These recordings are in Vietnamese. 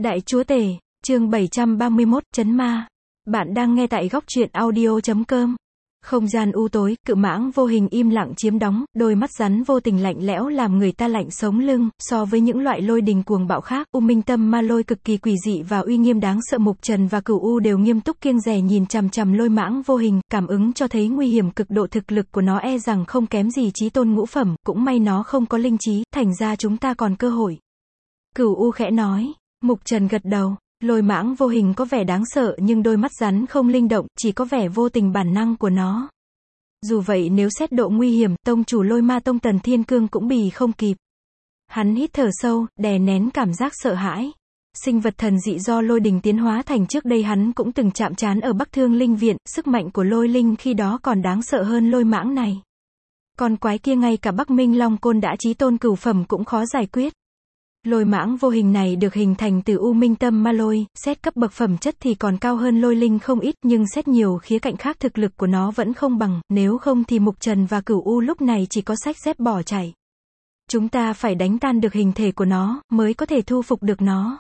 Đại Chúa Tể, chương 731, Trấn Ma. Bạn đang nghe tại góc truyện audio.com. Không gian u tối, cự mãng vô hình im lặng chiếm đóng, đôi mắt rắn vô tình lạnh lẽo làm người ta lạnh sống lưng. So với những loại lôi đình cuồng bạo khác, U Minh Tâm Ma Lôi cực kỳ quỷ dị và uy nghiêm đáng sợ. Mục Trần và Cửu U đều nghiêm túc kiêng dè nhìn chằm chằm lôi mãng vô hình, cảm ứng cho thấy nguy hiểm cực độ. Thực lực của nó e rằng không kém gì chí tôn ngũ phẩm, cũng may nó không có linh trí, thành ra chúng ta còn cơ hội. Cửu U khẽ nói. Mục Trần gật đầu. Lôi mãng vô hình có vẻ đáng sợ nhưng đôi mắt rắn không linh động, chỉ có vẻ vô tình bản năng của nó. Dù vậy nếu xét độ nguy hiểm, tông chủ Lôi Ma Tông Tần Thiên Cương cũng bì không kịp. Hắn hít thở sâu, đè nén cảm giác sợ hãi. Sinh vật thần dị do lôi đình tiến hóa thành trước đây hắn cũng từng chạm trán ở Bắc Thương Linh Viện, sức mạnh của lôi linh khi đó còn đáng sợ hơn lôi mãng này. Con quái kia ngay cả Bắc Minh Long Côn đã chí tôn cửu phẩm cũng khó giải quyết. Lôi mãng vô hình này được hình thành từ U Minh Tâm Ma Lôi, xét cấp bậc phẩm chất thì còn cao hơn lôi linh không ít, nhưng xét nhiều khía cạnh khác thực lực của nó vẫn không bằng, nếu không thì Mục Trần và Cửu U lúc này chỉ có xách dép bỏ chạy. Chúng ta phải đánh tan được hình thể của nó, mới có thể thu phục được nó.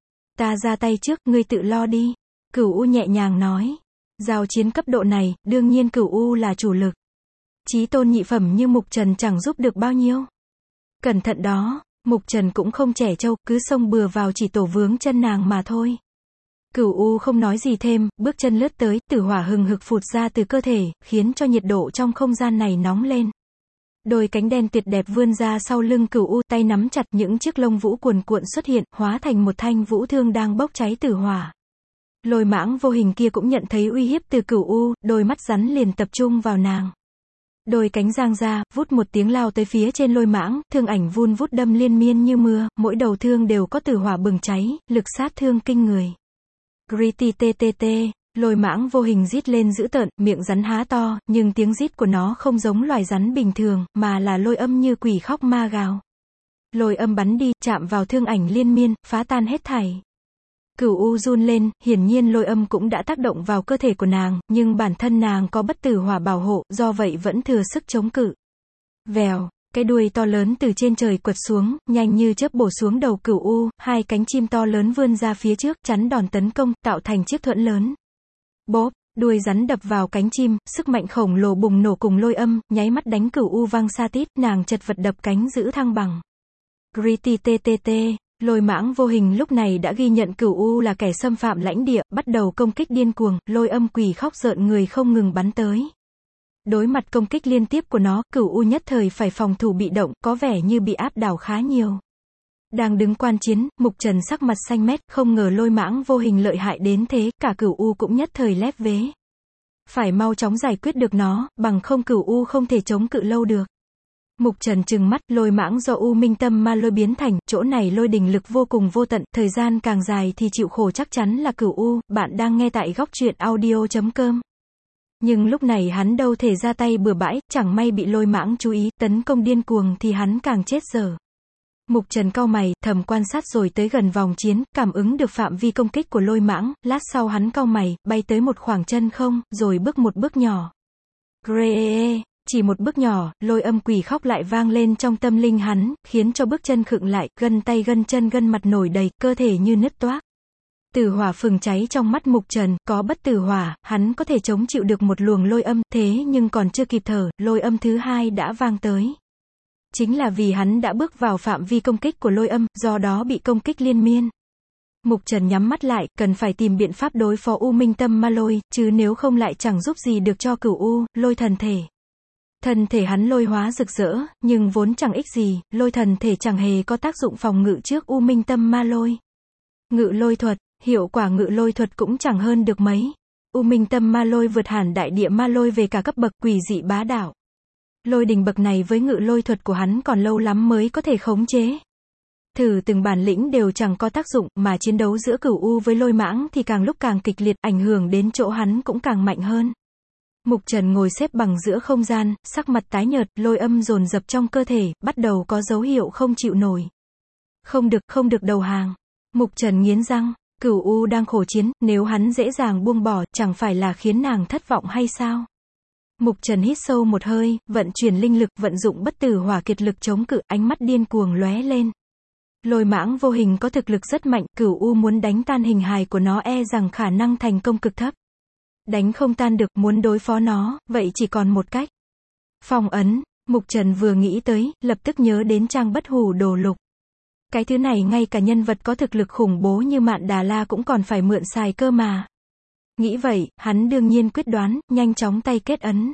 Ta ra tay trước, ngươi tự lo đi. Cửu U nhẹ nhàng nói. Giao chiến cấp độ này, đương nhiên Cửu U là chủ lực. Chí tôn nhị phẩm như Mục Trần chẳng giúp được bao nhiêu. Cẩn thận đó. Mục Trần cũng không trẻ trâu, cứ xông bừa vào chỉ tổ vướng chân nàng mà thôi. Cửu U không nói gì thêm, bước chân lướt tới, tử hỏa hừng hực phụt ra từ cơ thể, khiến cho nhiệt độ trong không gian này nóng lên. Đôi cánh đen tuyệt đẹp vươn ra sau lưng Cửu U, tay nắm chặt những chiếc lông vũ cuồn cuộn xuất hiện, hóa thành một thanh vũ thương đang bốc cháy tử hỏa. Lôi mãng vô hình kia cũng nhận thấy uy hiếp từ Cửu U, đôi mắt rắn liền tập trung vào nàng. Đôi cánh giang ra, vút một tiếng lao tới phía trên lôi mãng, thương ảnh vun vút đâm liên miên như mưa, mỗi đầu thương đều có tử hỏa bừng cháy, lực sát thương kinh người. Gritty ttt, lôi mãng vô hình rít lên dữ tợn, miệng rắn há to, nhưng tiếng rít của nó không giống loài rắn bình thường, mà là lôi âm như quỷ khóc ma gào. Lôi âm bắn đi, chạm vào thương ảnh liên miên, phá tan hết thảy. Cửu U run lên, hiển nhiên lôi âm cũng đã tác động vào cơ thể của nàng, nhưng bản thân nàng có bất tử hỏa bảo hộ, do vậy vẫn thừa sức chống cự. Vèo, cái đuôi to lớn từ trên trời quật xuống, nhanh như chớp bổ xuống đầu Cửu U, hai cánh chim to lớn vươn ra phía trước, chắn đòn tấn công, tạo thành chiếc thuẫn lớn. Bốp, đuôi rắn đập vào cánh chim, sức mạnh khổng lồ bùng nổ cùng lôi âm, nháy mắt đánh Cửu U văng xa tít, nàng chật vật đập cánh giữ thăng bằng. Gritty ttt. Lôi mãng vô hình lúc này đã ghi nhận Cửu U là kẻ xâm phạm lãnh địa, bắt đầu công kích điên cuồng, lôi âm quỷ khóc rợn người không ngừng bắn tới. Đối mặt công kích liên tiếp của nó, Cửu U nhất thời phải phòng thủ bị động, có vẻ như bị áp đảo khá nhiều. Đang đứng quan chiến, Mục Trần sắc mặt xanh mét, không ngờ lôi mãng vô hình lợi hại đến thế, cả Cửu U cũng nhất thời lép vế. Phải mau chóng giải quyết được nó, bằng không Cửu U không thể chống cự lâu được. Mục Trần trừng mắt, lôi mãng do U Minh Tâm Ma Lôi biến thành, chỗ này lôi đình lực vô cùng vô tận, thời gian càng dài thì chịu khổ chắc chắn là Cửu U. Bạn đang nghe tại góc truyện audio.com. Nhưng lúc này hắn đâu thể ra tay bừa bãi, chẳng may bị lôi mãng chú ý, tấn công điên cuồng thì hắn càng chết dở. Mục Trần cau mày, thầm quan sát rồi tới gần vòng chiến, cảm ứng được phạm vi công kích của lôi mãng, lát sau hắn cau mày, bay tới một khoảng chân không, rồi bước một bước nhỏ. Gree. Chỉ một bước nhỏ, lôi âm quỷ khóc lại vang lên trong tâm linh hắn, khiến cho bước chân khựng lại, gân tay gân chân gân mặt nổi đầy, cơ thể như nứt toác. Tử hỏa phừng cháy trong mắt Mục Trần, có bất tử hỏa, hắn có thể chống chịu được một luồng lôi âm, thế nhưng còn chưa kịp thở, lôi âm thứ hai đã vang tới. Chính là vì hắn đã bước vào phạm vi công kích của lôi âm, do đó bị công kích liên miên. Mục Trần nhắm mắt lại, cần phải tìm biện pháp đối phó U Minh Tâm Ma Lôi, chứ nếu không lại chẳng giúp gì được cho Cửu U, lôi thần thể. Thân thể hắn lôi hóa rực rỡ, nhưng vốn chẳng ích gì, lôi thần thể chẳng hề có tác dụng phòng ngự trước U Minh Tâm Ma Lôi. Ngự lôi thuật, hiệu quả ngự lôi thuật cũng chẳng hơn được mấy. U Minh Tâm Ma Lôi vượt hẳn đại địa ma lôi về cả cấp bậc, quỷ dị bá đạo. Lôi đình bậc này với ngự lôi thuật của hắn còn lâu lắm mới có thể khống chế. Thử từng bản lĩnh đều chẳng có tác dụng, mà chiến đấu giữa Cửu U với lôi mãng thì càng lúc càng kịch liệt, ảnh hưởng đến chỗ hắn cũng càng mạnh hơn. Mục Trần ngồi xếp bằng giữa không gian, sắc mặt tái nhợt, lôi âm dồn dập trong cơ thể, bắt đầu có dấu hiệu không chịu nổi. Không được đầu hàng. Mục Trần nghiến răng, Cửu U đang khổ chiến, nếu hắn dễ dàng buông bỏ, chẳng phải là khiến nàng thất vọng hay sao? Mục Trần hít sâu một hơi, vận chuyển linh lực, vận dụng bất tử hỏa kiệt lực chống cự, ánh mắt điên cuồng lóe lên. Lôi mãng vô hình có thực lực rất mạnh, Cửu U muốn đánh tan hình hài của nó e rằng khả năng thành công cực thấp. Đánh không tan được, muốn đối phó nó, vậy chỉ còn một cách. Phong ấn, Mục Trần vừa nghĩ tới, lập tức nhớ đến trang bất hủ đồ lục. Cái thứ này ngay cả nhân vật có thực lực khủng bố như Mạn Đà La cũng còn phải mượn xài cơ mà. Nghĩ vậy, hắn đương nhiên quyết đoán, nhanh chóng tay kết ấn.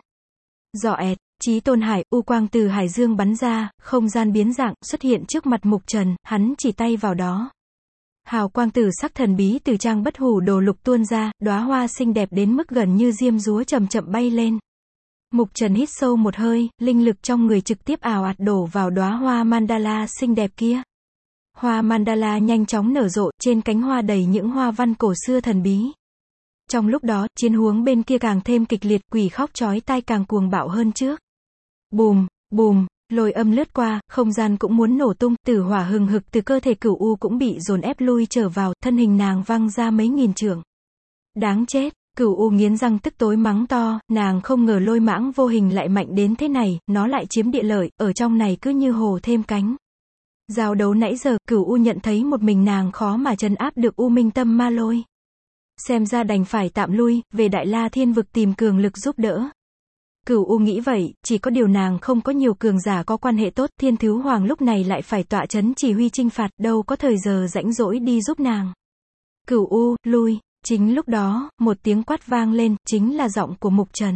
Dọ ẹt, Chí Tôn Hải, u quang từ hải dương bắn ra, không gian biến dạng, xuất hiện trước mặt Mục Trần, hắn chỉ tay vào đó. Hào quang tử sắc thần bí từ trang bất hủ đồ lục tuôn ra, đóa hoa xinh đẹp đến mức gần như diêm dúa chậm chậm bay lên. Mục Trần hít sâu một hơi, linh lực trong người trực tiếp ào ạt đổ vào đóa hoa mandala xinh đẹp kia. Hoa mandala nhanh chóng nở rộ, trên cánh hoa đầy những hoa văn cổ xưa thần bí. Trong lúc đó, chiến huống bên kia càng thêm kịch liệt, quỷ khóc chói tai càng cuồng bạo hơn trước. Bùm, bùm, lôi âm lướt qua, không gian cũng muốn nổ tung, tử hỏa hừng hực từ cơ thể Cửu U cũng bị dồn ép lui trở vào, thân hình nàng văng ra mấy nghìn trượng. Đáng chết, Cửu U nghiến răng tức tối mắng to, nàng không ngờ lôi mãng vô hình lại mạnh đến thế này, nó lại chiếm địa lợi, ở trong này cứ như hồ thêm cánh. Giao đấu nãy giờ, Cửu U nhận thấy một mình nàng khó mà trấn áp được U Minh Tâm Ma Lôi. Xem ra đành phải tạm lui, về Đại La Thiên Vực tìm cường lực giúp đỡ. Cửu U nghĩ vậy, chỉ có điều nàng không có nhiều cường giả có quan hệ tốt, Thiên Thứ Hoàng lúc này lại phải tọa trấn chỉ huy chinh phạt, đâu có thời giờ rãnh rỗi đi giúp nàng. Cửu U, lui. Chính lúc đó, một tiếng quát vang lên, chính là giọng của Mục Trần.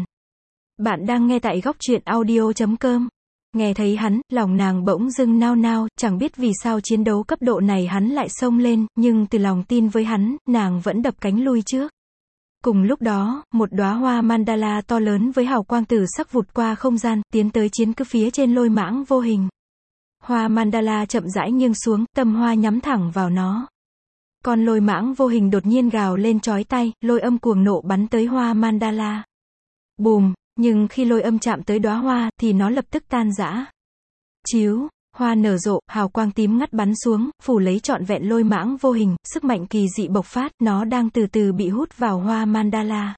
Bạn đang nghe tại góc truyện audio.com. Nghe thấy hắn, lòng nàng bỗng dưng nao nao, chẳng biết vì sao chiến đấu cấp độ này hắn lại xông lên, nhưng từ lòng tin với hắn, nàng vẫn đập cánh lui trước. Cùng lúc đó, một đóa hoa mandala to lớn với hào quang tử sắc vụt qua không gian, tiến tới chiến cứ phía trên lôi mãng vô hình. Hoa mandala chậm rãi nghiêng xuống, tâm hoa nhắm thẳng vào nó. Con lôi mãng vô hình đột nhiên gào lên chói tai, lôi âm cuồng nộ bắn tới hoa mandala. Bùm, nhưng khi lôi âm chạm tới đóa hoa, thì nó lập tức tan rã. Chiếu, hoa nở rộ, hào quang tím ngắt bắn xuống, phủ lấy trọn vẹn lôi mãng vô hình, sức mạnh kỳ dị bộc phát, nó đang từ từ bị hút vào hoa mandala.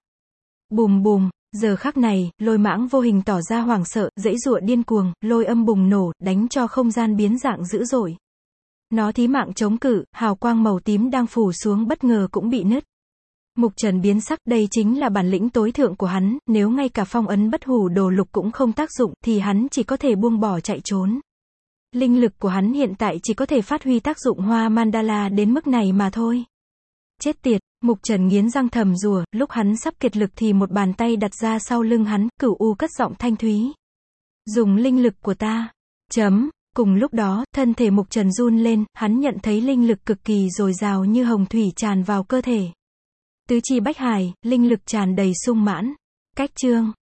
Bùm bùm, giờ khắc này, lôi mãng vô hình tỏ ra hoảng sợ, giãy giụa điên cuồng, lôi âm bùng nổ, đánh cho không gian biến dạng dữ dội. Nó thí mạng chống cự, hào quang màu tím đang phủ xuống bất ngờ cũng bị nứt. Mục Trần biến sắc, đây chính là bản lĩnh tối thượng của hắn, nếu ngay cả phong ấn bất hủ đồ lục cũng không tác dụng, thì hắn chỉ có thể buông bỏ chạy trốn. Linh lực của hắn hiện tại chỉ có thể phát huy tác dụng hoa mandala đến mức này mà thôi. Chết tiệt, Mục Trần nghiến răng thầm rủa, lúc hắn sắp kiệt lực thì một bàn tay đặt ra sau lưng hắn, Cửu U cất giọng thanh thúy. Dùng linh lực của ta. Cùng lúc đó, thân thể Mục Trần run lên, hắn nhận thấy linh lực cực kỳ dồi dào như hồng thủy tràn vào cơ thể. Tứ chi bách hải, linh lực tràn đầy sung mãn. Cách chương